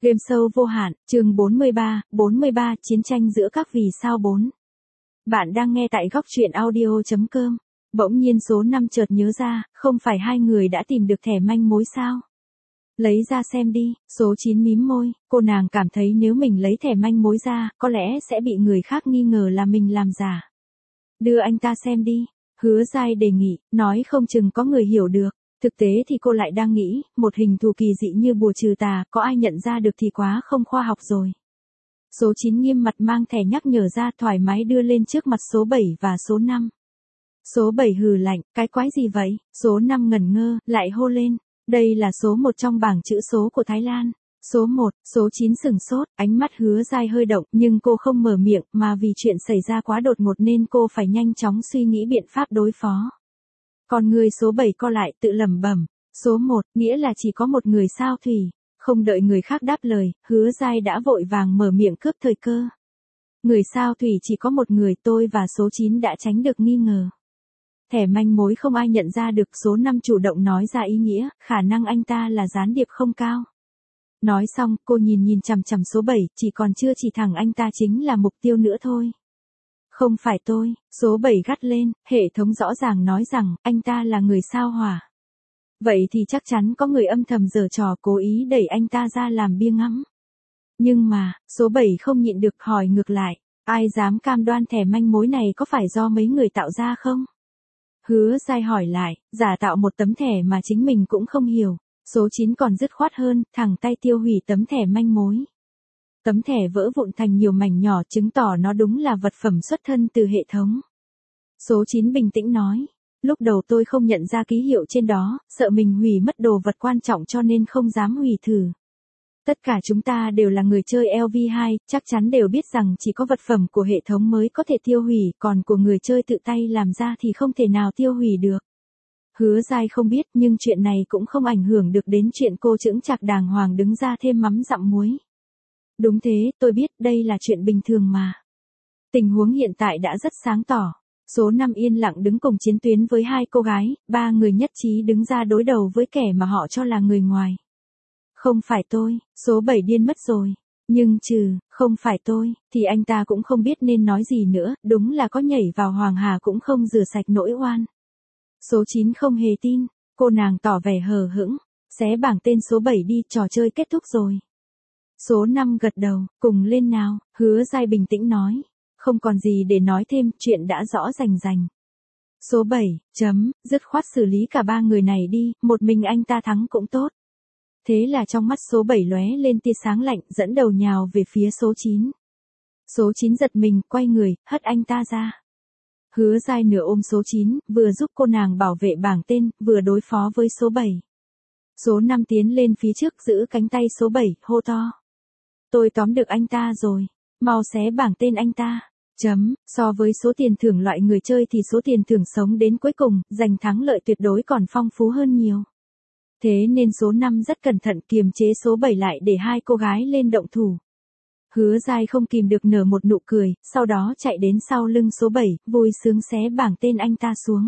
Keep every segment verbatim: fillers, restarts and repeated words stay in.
Game show vô hạn, chương bốn mươi ba, bốn mươi ba, chiến tranh giữa các vì sao bốn. Bạn đang nghe tại góc truyện audio chấm com. Bỗng nhiên số năm chợt nhớ ra, không phải hai người đã tìm được thẻ manh mối sao? Lấy ra xem đi, số chín mím môi, cô nàng cảm thấy nếu mình lấy thẻ manh mối ra, có lẽ sẽ bị người khác nghi ngờ là mình làm giả. Đưa anh ta xem đi, Hứa Giai đề nghị, nói không chừng có người hiểu được. Thực tế thì cô lại đang nghĩ, một hình thù kỳ dị như bùa trừ tà, có ai nhận ra được thì quá không khoa học rồi. Số chín nghiêm mặt mang thẻ nhắc nhở ra thoải mái đưa lên trước mặt số bảy và số năm. Số bảy hừ lạnh, cái quái gì vậy? Số năm ngẩn ngơ, lại hô lên. Đây là số một trong bảng chữ số của Thái Lan. Số một, số chín sửng sốt, ánh mắt Hứa Giai hơi động, nhưng cô không mở miệng, mà vì chuyện xảy ra quá đột ngột nên cô phải nhanh chóng suy nghĩ biện pháp đối phó. Còn người số bảy co lại tự lẩm bẩm, số một, nghĩa là chỉ có một người sao thủy. Không đợi người khác đáp lời, Hứa Giai đã vội vàng mở miệng cướp thời cơ. Người sao thủy chỉ có một người, tôi và số chín đã tránh được nghi ngờ. Thẻ manh mối không ai nhận ra được, số năm chủ động nói ra ý nghĩa, khả năng anh ta là gián điệp không cao. Nói xong, cô nhìn nhìn chằm chằm số bảy, chỉ còn chưa chỉ thẳng anh ta chính là mục tiêu nữa thôi. Không phải tôi, số bảy gắt lên, hệ thống rõ ràng nói rằng, anh ta là người sao hỏa. Vậy thì chắc chắn có người âm thầm giở trò cố ý đẩy anh ta ra làm bia ngắm. Nhưng mà, số bảy không nhịn được hỏi ngược lại, ai dám cam đoan thẻ manh mối này có phải do mấy người tạo ra không? Hứa Giai hỏi lại, giả tạo một tấm thẻ mà chính mình cũng không hiểu. Số chín còn dứt khoát hơn, thẳng tay tiêu hủy tấm thẻ manh mối. Tấm thẻ vỡ vụn thành nhiều mảnh nhỏ chứng tỏ nó đúng là vật phẩm xuất thân từ hệ thống. Số chín bình tĩnh nói, lúc đầu tôi không nhận ra ký hiệu trên đó, sợ mình hủy mất đồ vật quan trọng cho nên không dám hủy thử. Tất cả chúng ta đều là người chơi L V hai, chắc chắn đều biết rằng chỉ có vật phẩm của hệ thống mới có thể tiêu hủy, còn của người chơi tự tay làm ra thì không thể nào tiêu hủy được. Hứa Giai không biết, nhưng chuyện này cũng không ảnh hưởng được đến chuyện cô chững chạc đàng hoàng đứng ra thêm mắm dặm muối. Đúng thế, tôi biết, đây là chuyện bình thường mà. Tình huống hiện tại đã rất sáng tỏ. Số năm yên lặng đứng cùng chiến tuyến với hai cô gái, ba người nhất trí đứng ra đối đầu với kẻ mà họ cho là người ngoài. Không phải tôi, số bảy điên mất rồi. Nhưng trừ, không phải tôi, thì anh ta cũng không biết nên nói gì nữa, đúng là có nhảy vào Hoàng Hà cũng không rửa sạch nỗi oan. Số chín không hề tin, cô nàng tỏ vẻ hờ hững, xé bảng tên số bảy đi, trò chơi kết thúc rồi. Số năm gật đầu, cùng lên nào, Hứa Giai bình tĩnh nói, không còn gì để nói thêm, chuyện đã rõ rành rành. Số bảy, chấm, dứt khoát xử lý cả ba người này đi, một mình anh ta thắng cũng tốt. Thế là trong mắt số bảy lóe lên tia sáng lạnh, dẫn đầu nhào về phía số chín. Số chín giật mình, quay người, hất anh ta ra. Hứa Giai nửa ôm số chín, vừa giúp cô nàng bảo vệ bảng tên, vừa đối phó với số bảy. Số năm tiến lên phía trước giữ cánh tay số bảy, hô to. Tôi tóm được anh ta rồi, mau xé bảng tên anh ta. Chấm, so với số tiền thưởng loại người chơi thì số tiền thưởng sống đến cuối cùng, giành thắng lợi tuyệt đối còn phong phú hơn nhiều. Thế nên số năm rất cẩn thận kiềm chế số bảy lại để hai cô gái lên động thủ. Hứa Giai không kìm được nở một nụ cười, sau đó chạy đến sau lưng số bảy, vui sướng xé bảng tên anh ta xuống.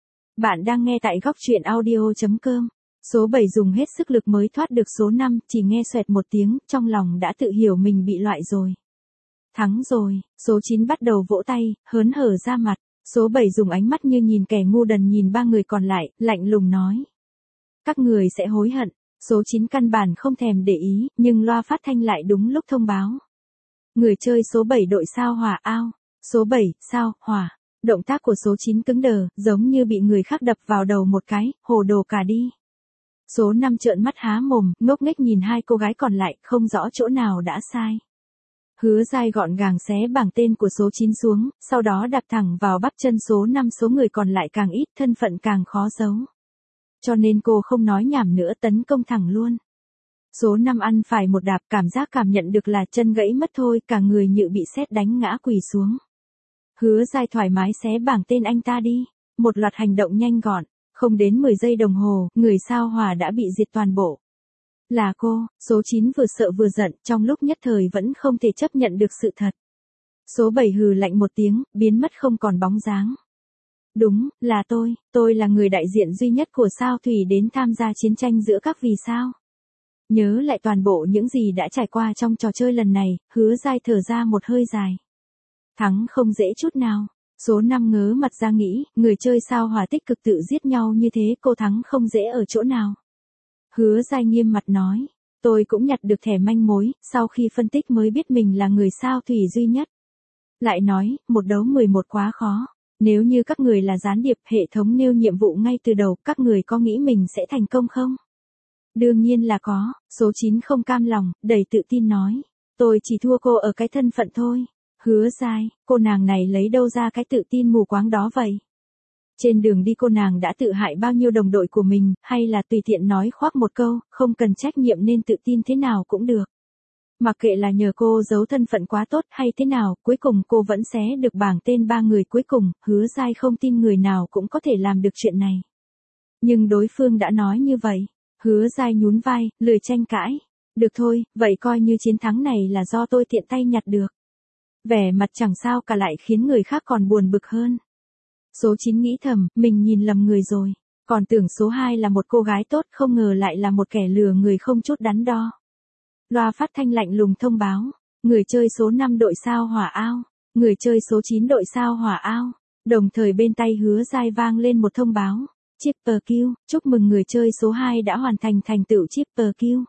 Bạn đang nghe tại góc truyện audio chấm com. Số bảy dùng hết sức lực mới thoát được số năm, chỉ nghe xoẹt một tiếng, trong lòng đã tự hiểu mình bị loại rồi. Thắng rồi, số chín bắt đầu vỗ tay, hớn hở ra mặt. Số bảy dùng ánh mắt như nhìn kẻ ngu đần nhìn ba người còn lại, lạnh lùng nói. Các người sẽ hối hận. Số chín căn bản không thèm để ý, nhưng loa phát thanh lại đúng lúc thông báo. Người chơi số bảy đội sao hỏa ao. Số bảy, sao, hỏa. Động tác của số chín cứng đờ, giống như bị người khác đập vào đầu một cái, hồ đồ cả đi. Số năm trợn mắt há mồm, ngốc nghếch nhìn hai cô gái còn lại, không rõ chỗ nào đã sai. Hứa Giai gọn gàng xé bảng tên của số chín xuống, sau đó đạp thẳng vào bắp chân số năm, số người còn lại càng ít, thân phận càng khó giấu. Cho nên cô không nói nhảm nữa, tấn công thẳng luôn. Số năm ăn phải một đạp, cảm giác cảm nhận được là chân gãy mất thôi, cả người như bị sét đánh ngã quỳ xuống. Hứa Giai thoải mái xé bảng tên anh ta đi. Một loạt hành động nhanh gọn, không đến mười giây đồng hồ, người sao hỏa đã bị diệt toàn bộ. Là cô, số chín vừa sợ vừa giận, trong lúc nhất thời vẫn không thể chấp nhận được sự thật. Số bảy hừ lạnh một tiếng, biến mất không còn bóng dáng. Đúng, là tôi, tôi là người đại diện duy nhất của sao thủy đến tham gia chiến tranh giữa các vì sao. Nhớ lại toàn bộ những gì đã trải qua trong trò chơi lần này, Hứa Giai thở ra một hơi dài. Thắng không dễ chút nào. Số năm ngớ mặt ra nghĩ, người chơi sao hỏa tích cực tự giết nhau như thế, cô thắng không dễ ở chỗ nào. Hứa Giai nghiêm mặt nói, tôi cũng nhặt được thẻ manh mối, sau khi phân tích mới biết mình là người sao thủy duy nhất. Lại nói, một đấu mười một quá khó. Nếu như các người là gián điệp, hệ thống nêu nhiệm vụ ngay từ đầu, các người có nghĩ mình sẽ thành công không? Đương nhiên là có. Số chín không cam lòng, đầy tự tin nói. Tôi chỉ thua cô ở cái thân phận thôi. Hứa Giai, cô nàng này lấy đâu ra cái tự tin mù quáng đó vậy? Trên đường đi cô nàng đã tự hại bao nhiêu đồng đội của mình, hay là tùy tiện nói khoác một câu, không cần trách nhiệm nên tự tin thế nào cũng được. Mặc kệ là nhờ cô giấu thân phận quá tốt hay thế nào, cuối cùng cô vẫn xé được bảng tên ba người cuối cùng, Hứa Giai không tin người nào cũng có thể làm được chuyện này. Nhưng đối phương đã nói như vậy. Hứa Giai nhún vai, lười tranh cãi. Được thôi, vậy coi như chiến thắng này là do tôi tiện tay nhặt được. Vẻ mặt chẳng sao cả lại khiến người khác còn buồn bực hơn. Số chín nghĩ thầm, mình nhìn lầm người rồi. Còn tưởng số hai là một cô gái tốt, không ngờ lại là một kẻ lừa người không chút đắn đo. Loa phát thanh lạnh lùng thông báo. Người chơi số năm đội sao hỏa ao. Người chơi số chín đội sao hỏa ao. Đồng thời bên tay Hứa Giai vang lên một thông báo. Triple kill, chúc mừng người chơi số hai đã hoàn thành thành tựu Triple kill.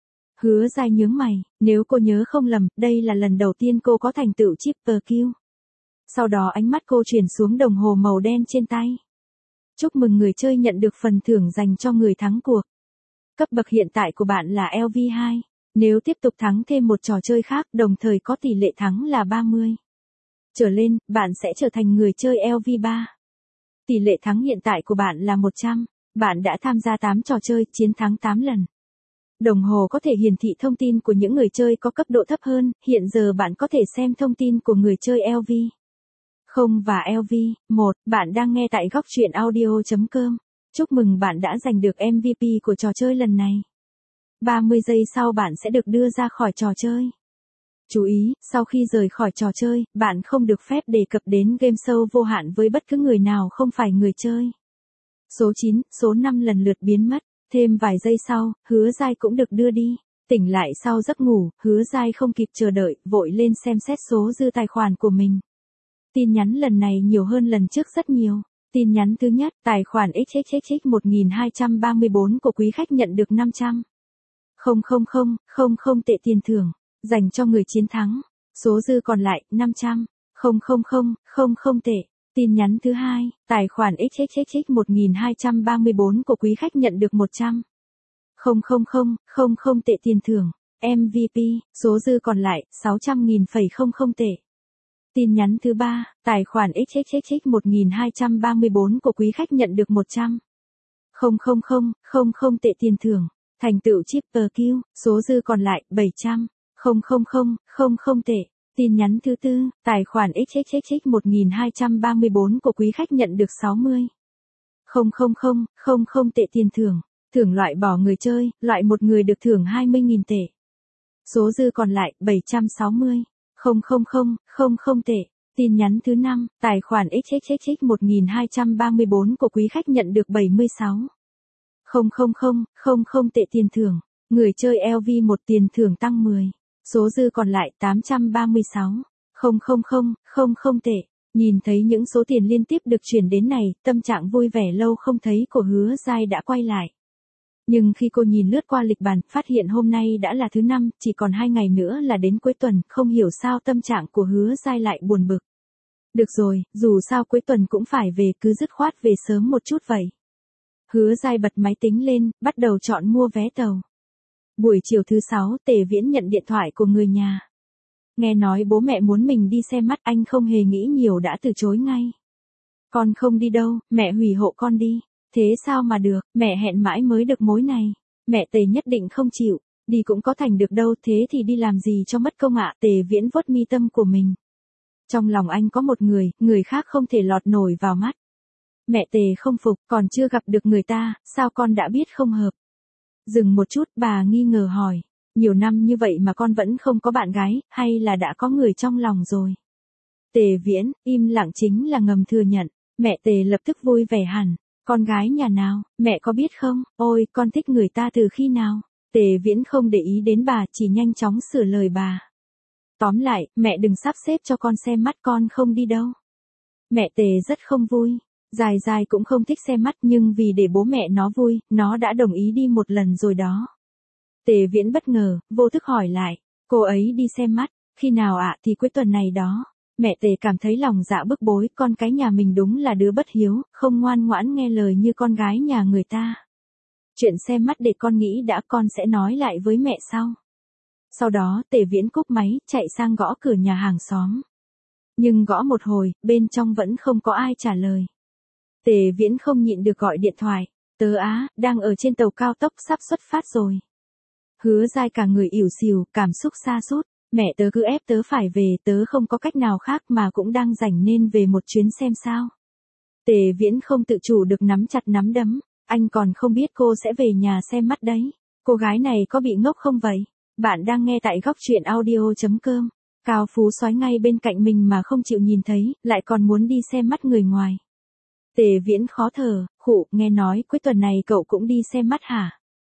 Hứa Giai nhướng mày, nếu cô nhớ không lầm, đây là lần đầu tiên cô có thành tựu Triple kill. Sau đó ánh mắt cô chuyển xuống đồng hồ màu đen trên tay. Chúc mừng người chơi nhận được phần thưởng dành cho người thắng cuộc. Cấp bậc hiện tại của bạn là L V hai. Nếu tiếp tục thắng thêm một trò chơi khác, đồng thời có tỷ lệ thắng là ba mươi trở lên, bạn sẽ trở thành người chơi L V ba. Tỷ lệ thắng hiện tại của bạn là một trăm. Bạn đã tham gia tám trò chơi, chiến thắng tám lần. Đồng hồ có thể hiển thị thông tin của những người chơi có cấp độ thấp hơn, hiện giờ bạn có thể xem thông tin của người chơi L V không và L V một, bạn đang nghe tại góc truyện audio chấm com. Chúc mừng bạn đã giành được M V P của trò chơi lần này. ba mươi giây sau bạn sẽ được đưa ra khỏi trò chơi. Chú ý, sau khi rời khỏi trò chơi, bạn không được phép đề cập đến game show vô hạn với bất cứ người nào không phải người chơi. Số chín, số năm lần lượt biến mất. Thêm vài giây sau, Hứa Giai cũng được đưa đi. Tỉnh lại sau giấc ngủ, Hứa Giai không kịp chờ đợi, vội lên xem xét số dư tài khoản của mình. Tin nhắn lần này nhiều hơn lần trước rất nhiều. Tin nhắn thứ nhất, tài khoản x x x x một nghìn hai trăm ba mươi tư của quý khách nhận được năm trăm. Không không không, không không tệ tiền thưởng, dành cho người chiến thắng. Số dư còn lại, năm trăm. Không không không, không không tệ. Tin nhắn thứ hai, tài khoản x x x x một nghìn hai trăm ba mươi tư của quý khách nhận được một trăm. Không không không, không không tệ tiền thưởng. M V P, số dư còn lại, sáu trăm nghìn không không tệ. Tin nhắn thứ ba, tài khoản x x x x một nghìn hai trăm ba mươi tư của quý khách nhận được một trăm. Không không không, không không tệ tiền thưởng. Thành tựu Triple kill, số dư còn lại, bảy trăm. Không không không, không không tệ. Tin nhắn thứ tư, tài khoản x x x x một nghìn hai trăm ba mươi tư của quý khách nhận được sáu mươi. Không không không, không không tệ tiền thưởng. Thưởng loại bỏ người chơi, loại một người được thưởng hai mươi nghìn tệ. Số dư còn lại, bảy trăm sáu mươi. Không không không, không không tệ. Tin nhắn thứ năm, tài khoản x x x x một nghìn hai trăm ba mươi tư của quý khách nhận được bảy mươi sáu. Không không không, không không tệ tiền thưởng. Người chơi L V một tiền thưởng tăng mười. Số dư còn lại tám trăm ba mươi sáu. Không không không, không không tệ. Nhìn thấy những số tiền liên tiếp được chuyển đến này, tâm trạng vui vẻ lâu không thấy của Hứa Giai đã quay lại. Nhưng khi cô nhìn lướt qua lịch bàn, phát hiện hôm nay đã là thứ năm, chỉ còn hai ngày nữa là đến cuối tuần, không hiểu sao tâm trạng của Hứa Giai lại buồn bực. Được rồi, dù sao cuối tuần cũng phải về, cứ dứt khoát về sớm một chút vậy. Hứa Giai bật máy tính lên, bắt đầu chọn mua vé tàu. Buổi chiều thứ sáu, Tề Viễn nhận điện thoại của người nhà. Nghe nói bố mẹ muốn mình đi xem mắt, anh không hề nghĩ nhiều đã từ chối ngay. Con không đi đâu, mẹ hủy hộ con đi. Thế sao mà được, mẹ hẹn mãi mới được mối này. Mẹ Tề nhất định không chịu, đi cũng có thành được đâu, thế thì đi làm gì cho mất công ạ. Tề Viễn vuốt mi tâm của mình. Trong lòng anh có một người, người khác không thể lọt nổi vào mắt. Mẹ Tề không phục, còn chưa gặp được người ta, sao con đã biết không hợp. Dừng một chút, bà nghi ngờ hỏi. Nhiều năm như vậy mà con vẫn không có bạn gái, hay là đã có người trong lòng rồi. Tề Viễn, im lặng chính là ngầm thừa nhận. Mẹ Tề lập tức vui vẻ hẳn. Con gái nhà nào, mẹ có biết không, ôi, con thích người ta từ khi nào. Tề Viễn không để ý đến bà, chỉ nhanh chóng sửa lời bà. Tóm lại, mẹ đừng sắp xếp cho con xem mắt, con không đi đâu. Mẹ Tề rất không vui. Dài dài cũng không thích xem mắt, nhưng vì để bố mẹ nó vui, nó đã đồng ý đi một lần rồi đó. Tề Viễn bất ngờ, vô thức hỏi lại, cô ấy đi xem mắt, khi nào ạ? Thì cuối tuần này đó. Mẹ Tề cảm thấy lòng dạ bức bối, con cái nhà mình đúng là đứa bất hiếu, không ngoan ngoãn nghe lời như con gái nhà người ta. Chuyện xem mắt để con nghĩ đã, con sẽ nói lại với mẹ sau. Sau đó Tề Viễn cúp máy, chạy sang gõ cửa nhà hàng xóm. Nhưng gõ một hồi, bên trong vẫn không có ai trả lời. Tề Viễn không nhịn được gọi điện thoại. Tớ á, đang ở trên tàu cao tốc sắp xuất phát rồi. Hứa Giai cả người ỉu xìu, cảm xúc sa sút. Mẹ tớ cứ ép tớ phải về, tớ không có cách nào khác mà cũng đang rảnh nên về một chuyến xem sao. Tề Viễn không tự chủ được nắm chặt nắm đấm. Anh còn không biết cô sẽ về nhà xem mắt đấy. Cô gái này có bị ngốc không vậy? Bạn đang nghe tại góc truyện audio chấm com. Cao Phú Soái ngay bên cạnh mình mà không chịu nhìn thấy, lại còn muốn đi xem mắt người ngoài. Tề Viễn khó thở, khụ, nghe nói cuối tuần này cậu cũng đi xem mắt hả?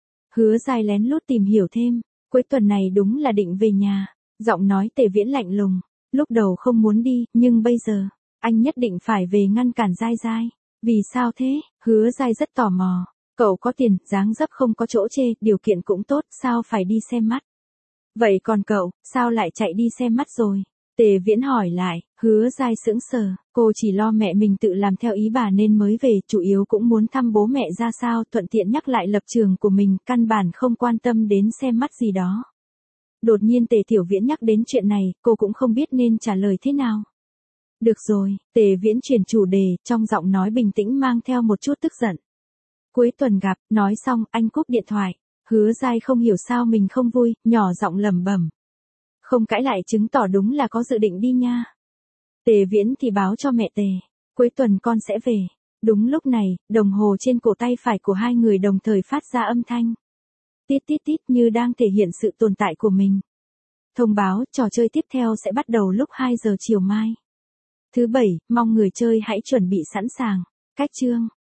Hứa Giai lén lút tìm hiểu thêm, cuối tuần này đúng là định về nhà. Giọng nói Tề Viễn lạnh lùng, lúc đầu không muốn đi, nhưng bây giờ, anh nhất định phải về ngăn cản Giai Giai. Vì sao thế? Hứa Giai rất tò mò. Cậu có tiền, dáng dấp không có chỗ chê, điều kiện cũng tốt, sao phải đi xem mắt? Vậy còn cậu, sao lại chạy đi xem mắt rồi? Tề Viễn hỏi lại. Hứa Giai sững sờ, cô chỉ lo mẹ mình tự làm theo ý bà nên mới về, chủ yếu cũng muốn thăm bố mẹ ra sao, thuận tiện nhắc lại lập trường của mình, căn bản không quan tâm đến xem mắt gì đó. Đột nhiên Tề Tiểu Viễn nhắc đến chuyện này, cô cũng không biết nên trả lời thế nào. Được rồi, Tề Viễn chuyển chủ đề, trong giọng nói bình tĩnh mang theo một chút tức giận. Cuối tuần gặp, nói xong, anh cúp điện thoại. Hứa Giai không hiểu sao mình không vui, nhỏ giọng lẩm bẩm. Không cãi lại chứng tỏ đúng là có dự định đi nha. Tề Viễn thì báo cho mẹ Tề, cuối tuần con sẽ về. Đúng lúc này, đồng hồ trên cổ tay phải của hai người đồng thời phát ra âm thanh. Tít tít tít như đang thể hiện sự tồn tại của mình. Thông báo, trò chơi tiếp theo sẽ bắt đầu lúc hai giờ chiều mai. Thứ bảy, mong người chơi hãy chuẩn bị sẵn sàng. Cách chương